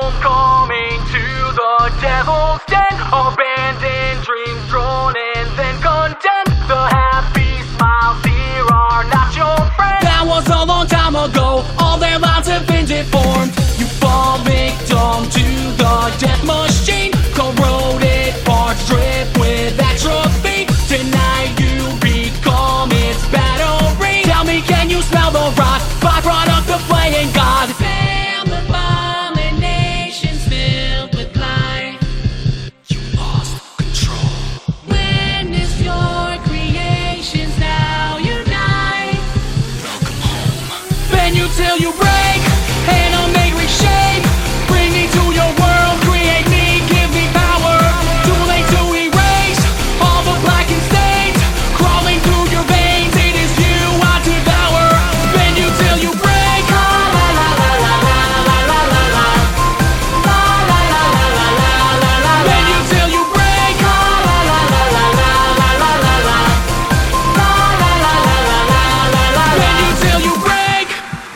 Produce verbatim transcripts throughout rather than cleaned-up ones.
homecoming to the devil's den. Abandoned dreams drawn and then condemned. The happy smiles here are not your friends. That was a long time ago, all their lives have been deformed. You fall victim to the death machine. Corroded parts drip with atrophy. Tonight you become its battery. Tell me, can you smell the rot? Byproduct of playing God. Damn abominations filled with life. You lost control. Witness your creations now unite. Welcome home. Bend you till you break, and I'll make reshape. Bring me to your world, create me, give me power. Too late to erase all the blackened stains crawling through your veins. It is you I devour. Bend you till you break. La la la la la la la la la. La la la la la la la la. Bend you till you break. La la la la la la la la la. La la la la la la la la. Bend you till you break.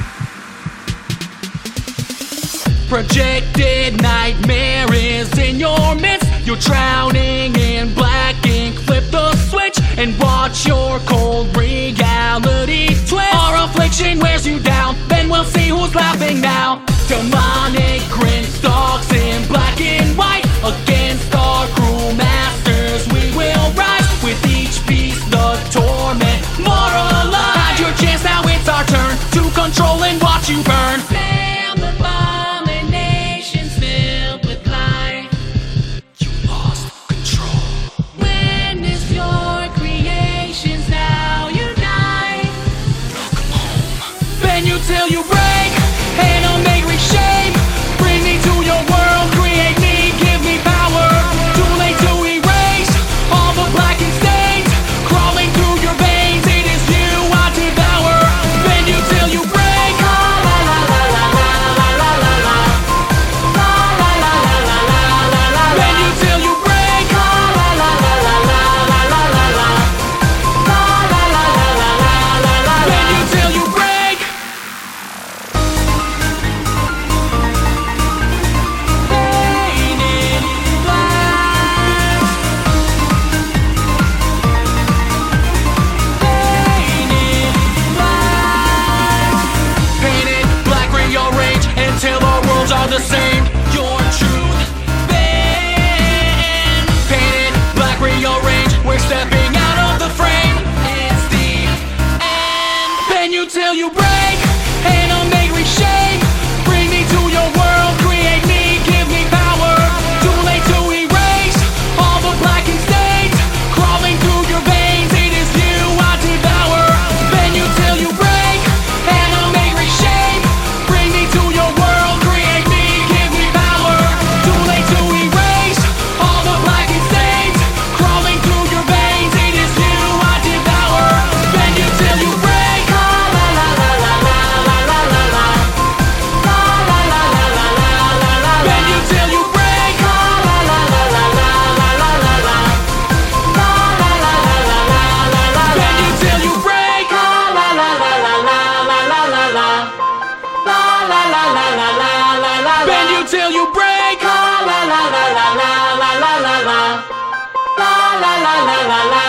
Projected nightmare is in your midst. You're drowning in black ink. Flip the switch and watch your cold reality twist. Our affliction wears you down, then we'll see who's laughing now. Demonic grin stalks in black and white. Against our cruel masters we will rise. With each piece the torment more alive. Had your chance, now it's our turn to control and watch you burn. Damn abominations filled with life. You lost control. Witness your creations now unite. Welcome home. Bend you till you break, and I'll make reshape. Bring me to your world, create me, give me power. Too late to erase all the blackened stains crawling through your veins. It is you I devour. Bend you till you break. La la la la la la la la la. La la la la la la la la. Bend you till you break. La la la la la la la la la la. La la la la la la la la. Bend you till you break. Painted black. Painted black. Painted black, rearrange until our worlds are the same. Your truth bend. Painted black, rearrange. We're stepping out of the frame. It's the end. Bend you till you break, and I'll make reshape. Bring me to your world, create me, give me power. Too late to erase all the blackened stains crawling through your veins. It is you I devour. Bend you till you break, and I'll make reshape. Bring me to your world, create me, give me power. Too late to erase all the blackened stains crawling through your veins. It is you I devour. Bend you till you break. La la la la la la la la la. La la la la la la la la. Bend you till you break. La la la la la la la la la. La la la la la la la la. Bend you till you break. La la la la la la la la la. La la la la la la la la. Bend you till you break. La la la la la la la la la la. La la la la la la.